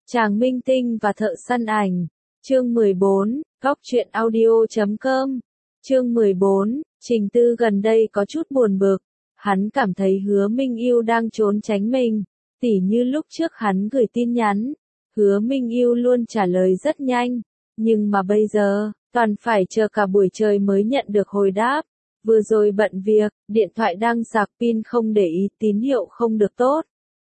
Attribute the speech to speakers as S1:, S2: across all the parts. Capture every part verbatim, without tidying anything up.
S1: Tràng Minh Tinh và Thợ Săn Ảnh. Chương mười bốn, Góc truyện audio chấm com. Chương mười bốn, Trình Tư gần đây có chút buồn bực. Hắn cảm thấy Hứa Minh Yêu đang trốn tránh mình. Tỉ như lúc trước hắn gửi tin nhắn, Hứa Minh Yêu luôn trả lời rất nhanh. Nhưng mà bây giờ, toàn phải chờ cả buổi trời mới nhận được hồi đáp. Vừa rồi bận việc, điện thoại đang sạc pin không để ý tín hiệu không được tốt.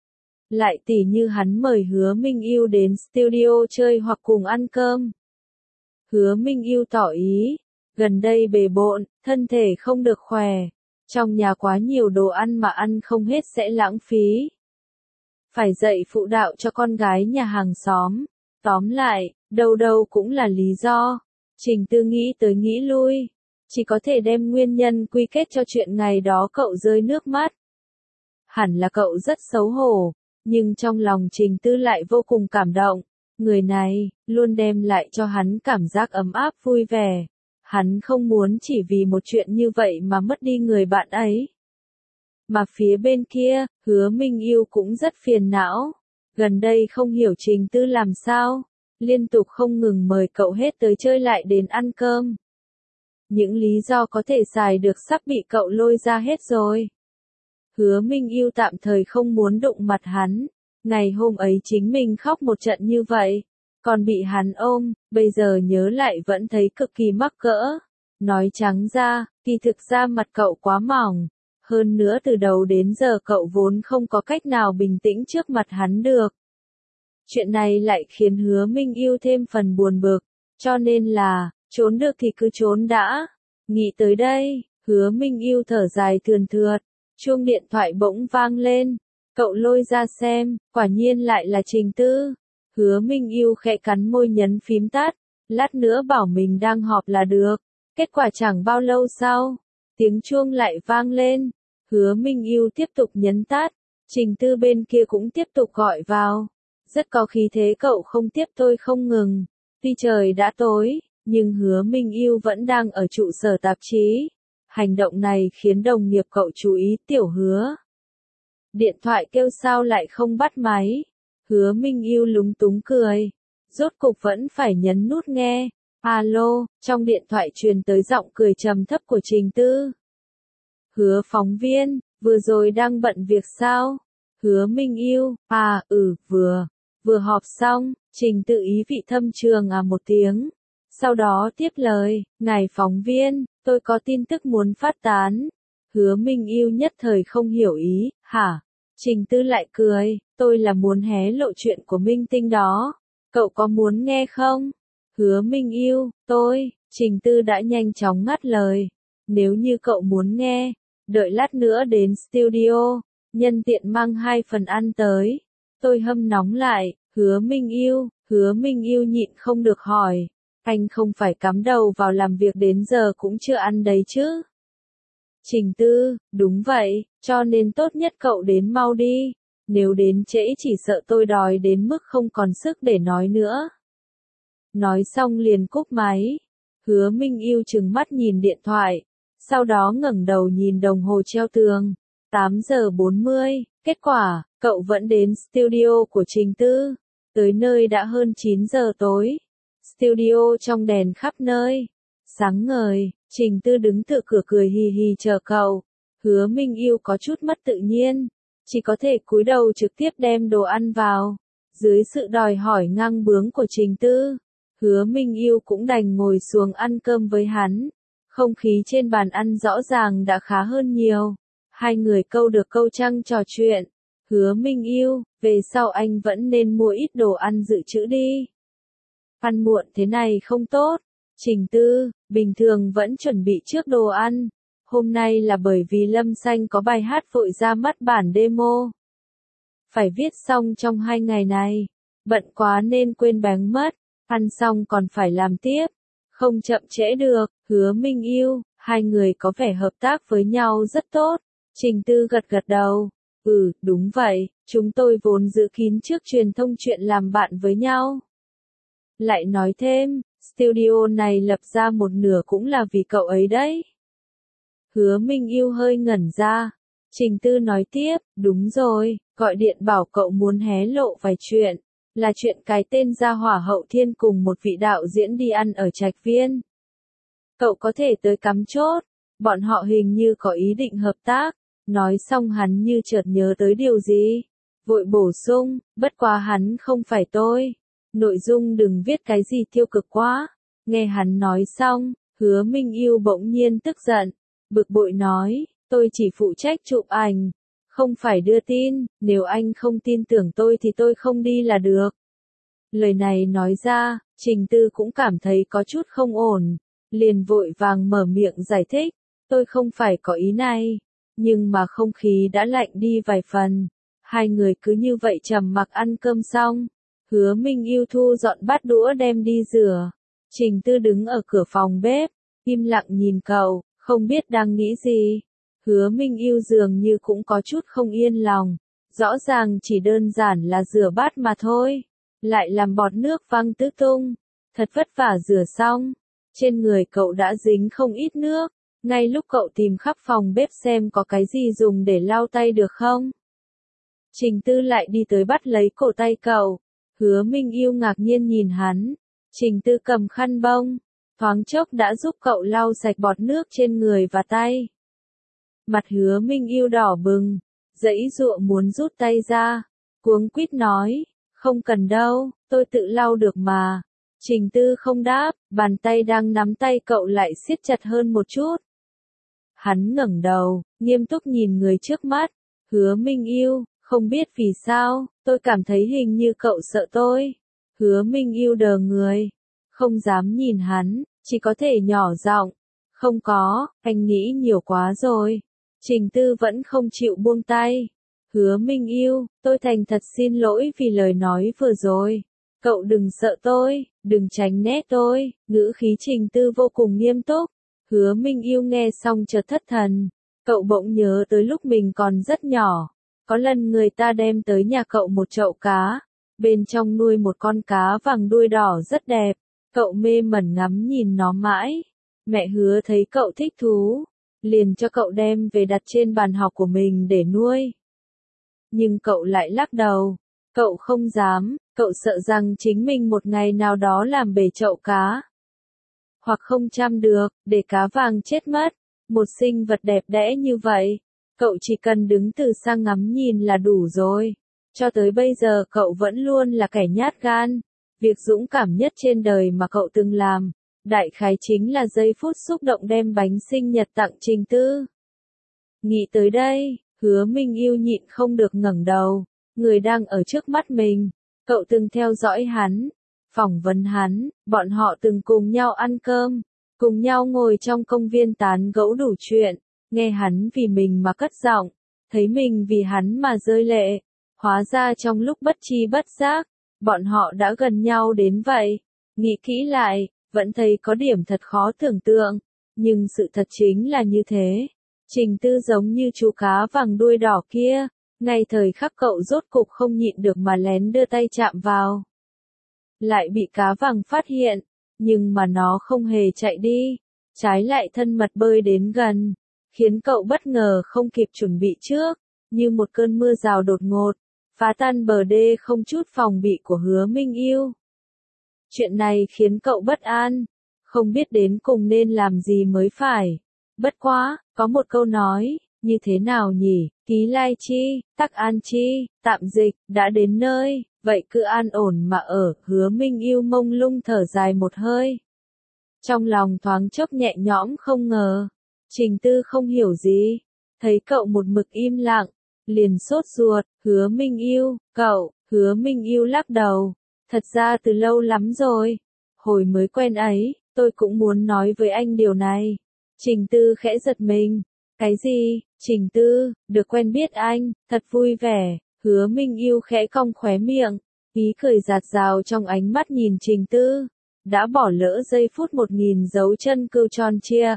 S1: Lại tỉ như hắn mời Hứa Minh Yêu đến studio chơi hoặc cùng ăn cơm. Hứa Minh Yêu tỏ ý, gần đây bề bộn, thân thể không được khỏe. Trong nhà quá nhiều đồ ăn mà ăn không hết sẽ lãng phí. Phải dạy phụ đạo cho con gái nhà hàng xóm. Tóm lại, đâu đâu cũng là lý do. Trình Tư nghĩ tới nghĩ lui. Chỉ có thể đem nguyên nhân quy kết cho chuyện ngày đó cậu rơi nước mắt. Hẳn là cậu rất xấu hổ. Nhưng trong lòng Trình Tư lại vô cùng cảm động. Người này, luôn đem lại cho hắn cảm giác ấm áp vui vẻ. Hắn không muốn chỉ vì một chuyện như vậy mà mất đi người bạn ấy. Mà phía bên kia, Hứa Minh Yêu cũng rất phiền não. Gần đây không hiểu Trình Tư làm sao. Liên tục không ngừng mời cậu hết tới chơi lại đến ăn cơm. Những lý do có thể xài được sắp bị cậu lôi ra hết rồi. Hứa Minh Yêu tạm thời không muốn đụng mặt hắn. Ngày hôm ấy chính mình khóc một trận như vậy. Còn bị hắn ôm, bây giờ nhớ lại vẫn thấy cực kỳ mắc cỡ. Nói trắng ra, thì thực ra mặt cậu quá mỏng. Hơn nữa từ đầu đến giờ cậu vốn không có cách nào bình tĩnh trước mặt hắn được. Chuyện này lại khiến Hứa Minh Yêu thêm phần buồn bực. Cho nên là, trốn được thì cứ trốn đã. Nghĩ tới đây, Hứa Minh Yêu thở dài thườn thượt. Chuông điện thoại bỗng vang lên. Cậu lôi ra xem, quả nhiên lại là Trình Tư. Hứa Minh Yêu khẽ cắn môi nhấn phím tắt. Lát nữa bảo mình đang họp là được. Kết quả chẳng bao lâu sau, tiếng chuông lại vang lên. Hứa Minh Yêu tiếp tục nhấn tắt. Trình Tư bên kia cũng tiếp tục gọi vào. Rất có khí thế cậu không tiếp tôi không ngừng. Tuy trời đã tối, nhưng Hứa Minh Yêu vẫn đang ở trụ sở tạp chí. Hành động này khiến đồng nghiệp cậu chú ý. Tiểu Hứa. Điện thoại kêu sao lại không bắt máy. Hứa Minh Yêu lúng túng cười. Rốt cục vẫn phải nhấn nút nghe. Alo, trong điện thoại truyền tới giọng cười trầm thấp của Trình Tư. Hứa phóng viên, vừa rồi đang bận việc sao? Hứa Minh Yêu, à, ừ, vừa, vừa họp xong. Trình Tư ý vị thâm trường à một tiếng. Sau đó tiếp lời, ngài phóng viên, tôi có tin tức muốn phát tán. Hứa Minh Yêu nhất thời không hiểu ý, hả? Trình Tư lại cười, tôi là muốn hé lộ chuyện của Minh Tinh đó. Cậu có muốn nghe không? Hứa Minh Yêu, tôi, Trình Tư đã nhanh chóng ngắt lời. Nếu như cậu muốn nghe, đợi lát nữa đến studio, nhân tiện mang hai phần ăn tới. Tôi hâm nóng lại, Hứa Minh Yêu, Hứa Minh Yêu nhịn không được hỏi. Anh không phải cắm đầu vào làm việc đến giờ cũng chưa ăn đấy chứ? Trình Tư, đúng vậy, cho nên tốt nhất cậu đến mau đi. Nếu đến trễ chỉ sợ tôi đói đến mức không còn sức để nói nữa. Nói xong liền cúp máy. Hứa Minh Yêu trừng mắt nhìn điện thoại. Sau đó ngẩng đầu nhìn đồng hồ treo tường. tám giờ bốn mươi, kết quả, cậu vẫn đến studio của Trình Tư. Tới nơi đã hơn chín giờ tối. Studio trong đèn khắp nơi. Sáng ngời, Trình Tư đứng tựa cửa cười hì hì chờ cậu. Hứa Minh Yêu có chút mất tự nhiên. Chỉ có thể cúi đầu trực tiếp đem đồ ăn vào. Dưới sự đòi hỏi ngang bướng của Trình Tư, Hứa Minh Yêu cũng đành ngồi xuống ăn cơm với hắn. Không khí trên bàn ăn rõ ràng đã khá hơn nhiều. Hai người câu được câu trăng trò chuyện. Hứa Minh Yêu, về sau anh vẫn nên mua ít đồ ăn dự trữ đi. Ăn muộn thế này không tốt. Trình Tư, bình thường vẫn chuẩn bị trước đồ ăn. Hôm nay là bởi vì Lâm Xanh có bài hát vội ra mắt bản demo. Phải viết xong trong hai ngày này. Bận quá nên quên bén mất. Ăn xong còn phải làm tiếp. Không chậm trễ được. Hứa Minh Yêu, hai người có vẻ hợp tác với nhau rất tốt. Trình Tư gật gật đầu. Ừ, đúng vậy, chúng tôi vốn dự kín trước truyền thông chuyện làm bạn với nhau. Lại nói thêm, studio này lập ra một nửa cũng là vì cậu ấy đấy. Hứa Minh Yêu hơi ngẩn ra. Trình Tư nói tiếp, đúng rồi, gọi điện bảo cậu muốn hé lộ vài chuyện. là chuyện cái tên gia hỏa Hậu Thiên cùng một vị đạo diễn đi ăn ở Trạch Viên. Cậu có thể tới cắm chốt, bọn họ hình như có ý định hợp tác. Nói xong hắn như chợt nhớ tới điều gì, vội bổ sung, bất quá hắn không phải tôi. Nội dung đừng viết cái gì tiêu cực quá. Nghe hắn nói xong, Hứa Minh Yêu bỗng nhiên tức giận, bực bội nói, tôi chỉ phụ trách chụp ảnh, không phải đưa tin, nếu anh không tin tưởng tôi thì tôi không đi là được. Lời này nói ra, Trình Tư cũng cảm thấy có chút không ổn, liền vội vàng mở miệng giải thích, tôi không phải có ý này, nhưng mà không khí đã lạnh đi vài phần. Hai người cứ như vậy trầm mặc ăn cơm xong, Hứa Minh Yêu thu dọn bát đũa đem đi rửa. Trình Tư đứng ở cửa phòng bếp, im lặng nhìn cậu, không biết đang nghĩ gì. Hứa Minh Yêu dường như cũng có chút không yên lòng, rõ ràng chỉ đơn giản là rửa bát mà thôi, lại làm bọt nước văng tứ tung, thật vất vả rửa xong, trên người cậu đã dính không ít nước, ngay lúc cậu tìm khắp phòng bếp xem có cái gì dùng để lau tay được không. Trình Tư lại đi tới bắt lấy cổ tay cậu, Hứa Minh Yêu ngạc nhiên nhìn hắn, Trình Tư cầm khăn bông, thoáng chốc đã giúp cậu lau sạch bọt nước trên người và tay. Mặt Hứa Minh Yêu đỏ bừng, giãy giụa muốn rút tay ra, cuống quýt nói, không cần đâu, tôi tự lau được mà. Trình Tư không đáp, bàn tay đang nắm tay cậu lại siết chặt hơn một chút. Hắn ngẩng đầu, nghiêm túc nhìn người trước mắt, Hứa Minh Yêu, không biết vì sao, tôi cảm thấy hình như cậu sợ tôi. Hứa Minh Yêu đờ người, không dám nhìn hắn, chỉ có thể nhỏ giọng, không có, anh nghĩ nhiều quá rồi. Trình Tư vẫn không chịu buông tay. Hứa Minh Yêu, tôi thành thật xin lỗi vì lời nói vừa rồi. Cậu đừng sợ tôi, đừng tránh né tôi, ngữ khí Trình Tư vô cùng nghiêm túc. Hứa Minh Yêu nghe xong chợt thất thần. Cậu bỗng nhớ tới lúc mình còn rất nhỏ. Có lần người ta đem tới nhà cậu một chậu cá. Bên trong nuôi một con cá vàng đuôi đỏ rất đẹp. Cậu mê mẩn ngắm nhìn nó mãi. Mẹ Hứa thấy cậu thích thú, liền cho cậu đem về đặt trên bàn học của mình để nuôi. Nhưng cậu lại lắc đầu. Cậu không dám, cậu sợ rằng chính mình một ngày nào đó làm bể chậu cá. Hoặc không chăm được, để cá vàng chết mất. Một sinh vật đẹp đẽ như vậy, cậu chỉ cần đứng từ xa ngắm nhìn là đủ rồi. Cho tới bây giờ cậu vẫn luôn là kẻ nhát gan. Việc dũng cảm nhất trên đời mà cậu từng làm, đại khái chính là giây phút xúc động đem bánh sinh nhật tặng Trình Tư. Nghĩ tới đây, Hứa Minh Yêu nhịn không được ngẩng đầu, người đang ở trước mắt mình, cậu từng theo dõi hắn, phỏng vấn hắn, bọn họ từng cùng nhau ăn cơm, cùng nhau ngồi trong công viên tán gẫu đủ chuyện, nghe hắn vì mình mà cất giọng, thấy mình vì hắn mà rơi lệ, hóa ra trong lúc bất tri bất giác, bọn họ đã gần nhau đến vậy. Nghĩ kỹ lại, vẫn thấy có điểm thật khó tưởng tượng, nhưng sự thật chính là như thế. Trình Tư giống như chú cá vàng đuôi đỏ kia, ngay thời khắc cậu rốt cục không nhịn được mà lén đưa tay chạm vào. Lại bị cá vàng phát hiện, nhưng mà nó không hề chạy đi, trái lại thân mật bơi đến gần, khiến cậu bất ngờ không kịp chuẩn bị trước, như một cơn mưa rào đột ngột, phá tan bờ đê không chút phòng bị của Hứa Minh Yêu. Chuyện này khiến cậu bất an, không biết đến cùng nên làm gì mới phải. Bất quá, có một câu nói, như thế nào nhỉ, ký lai chi, tắc an chi, tạm dịch, đã đến nơi, vậy cứ an ổn mà ở. Hứa Minh Yêu mông lung thở dài một hơi. Trong lòng thoáng chốc nhẹ nhõm không ngờ. Trình Tư không hiểu gì, thấy cậu một mực im lặng, liền sốt ruột. Hứa Minh Yêu, cậu. Hứa Minh Yêu lắc đầu, thật ra từ lâu lắm rồi, hồi mới quen ấy, tôi cũng muốn nói với anh điều này. Trình Tư khẽ giật mình, cái gì? Trình Tư, được quen biết anh, thật vui vẻ. Hứa Minh Yêu khẽ cong khóe miệng, ý cười rạt rào trong ánh mắt nhìn Trình Tư, đã bỏ lỡ giây phút một nghìn dấu chân cừu tròn chia.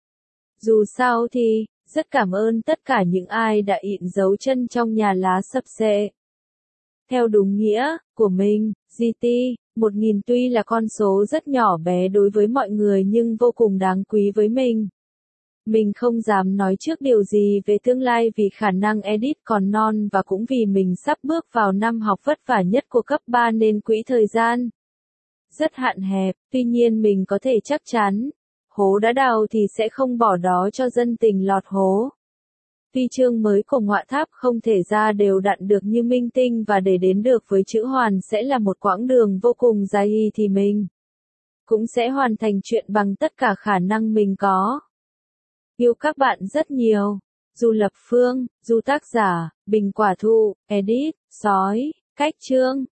S1: Dù sao thì, rất cảm ơn tất cả những ai đã ịn dấu chân trong nhà lá sập xệ. Theo đúng nghĩa của mình, giê tê một nghìn tuy là con số rất nhỏ bé đối với mọi người nhưng vô cùng đáng quý với mình. Mình không dám nói trước điều gì về tương lai vì khả năng Edith còn non và cũng vì mình sắp bước vào năm học vất vả nhất của cấp ba nên quỹ thời gian rất hạn hẹp, tuy nhiên mình có thể chắc chắn, hố đã đào thì sẽ không bỏ đó cho dân tình lọt hố. Tuy chương mới của Ngọa Tháp không thể ra đều đặn được như Minh Tinh và để đến được với chữ hoàn sẽ là một quãng đường vô cùng dài thì mình cũng sẽ hoàn thành chuyện bằng tất cả khả năng mình có. Yêu các bạn rất nhiều. Du Lập Phương, Du tác giả, Bình Quả Thụ, Edit, Sói, Cách Chương.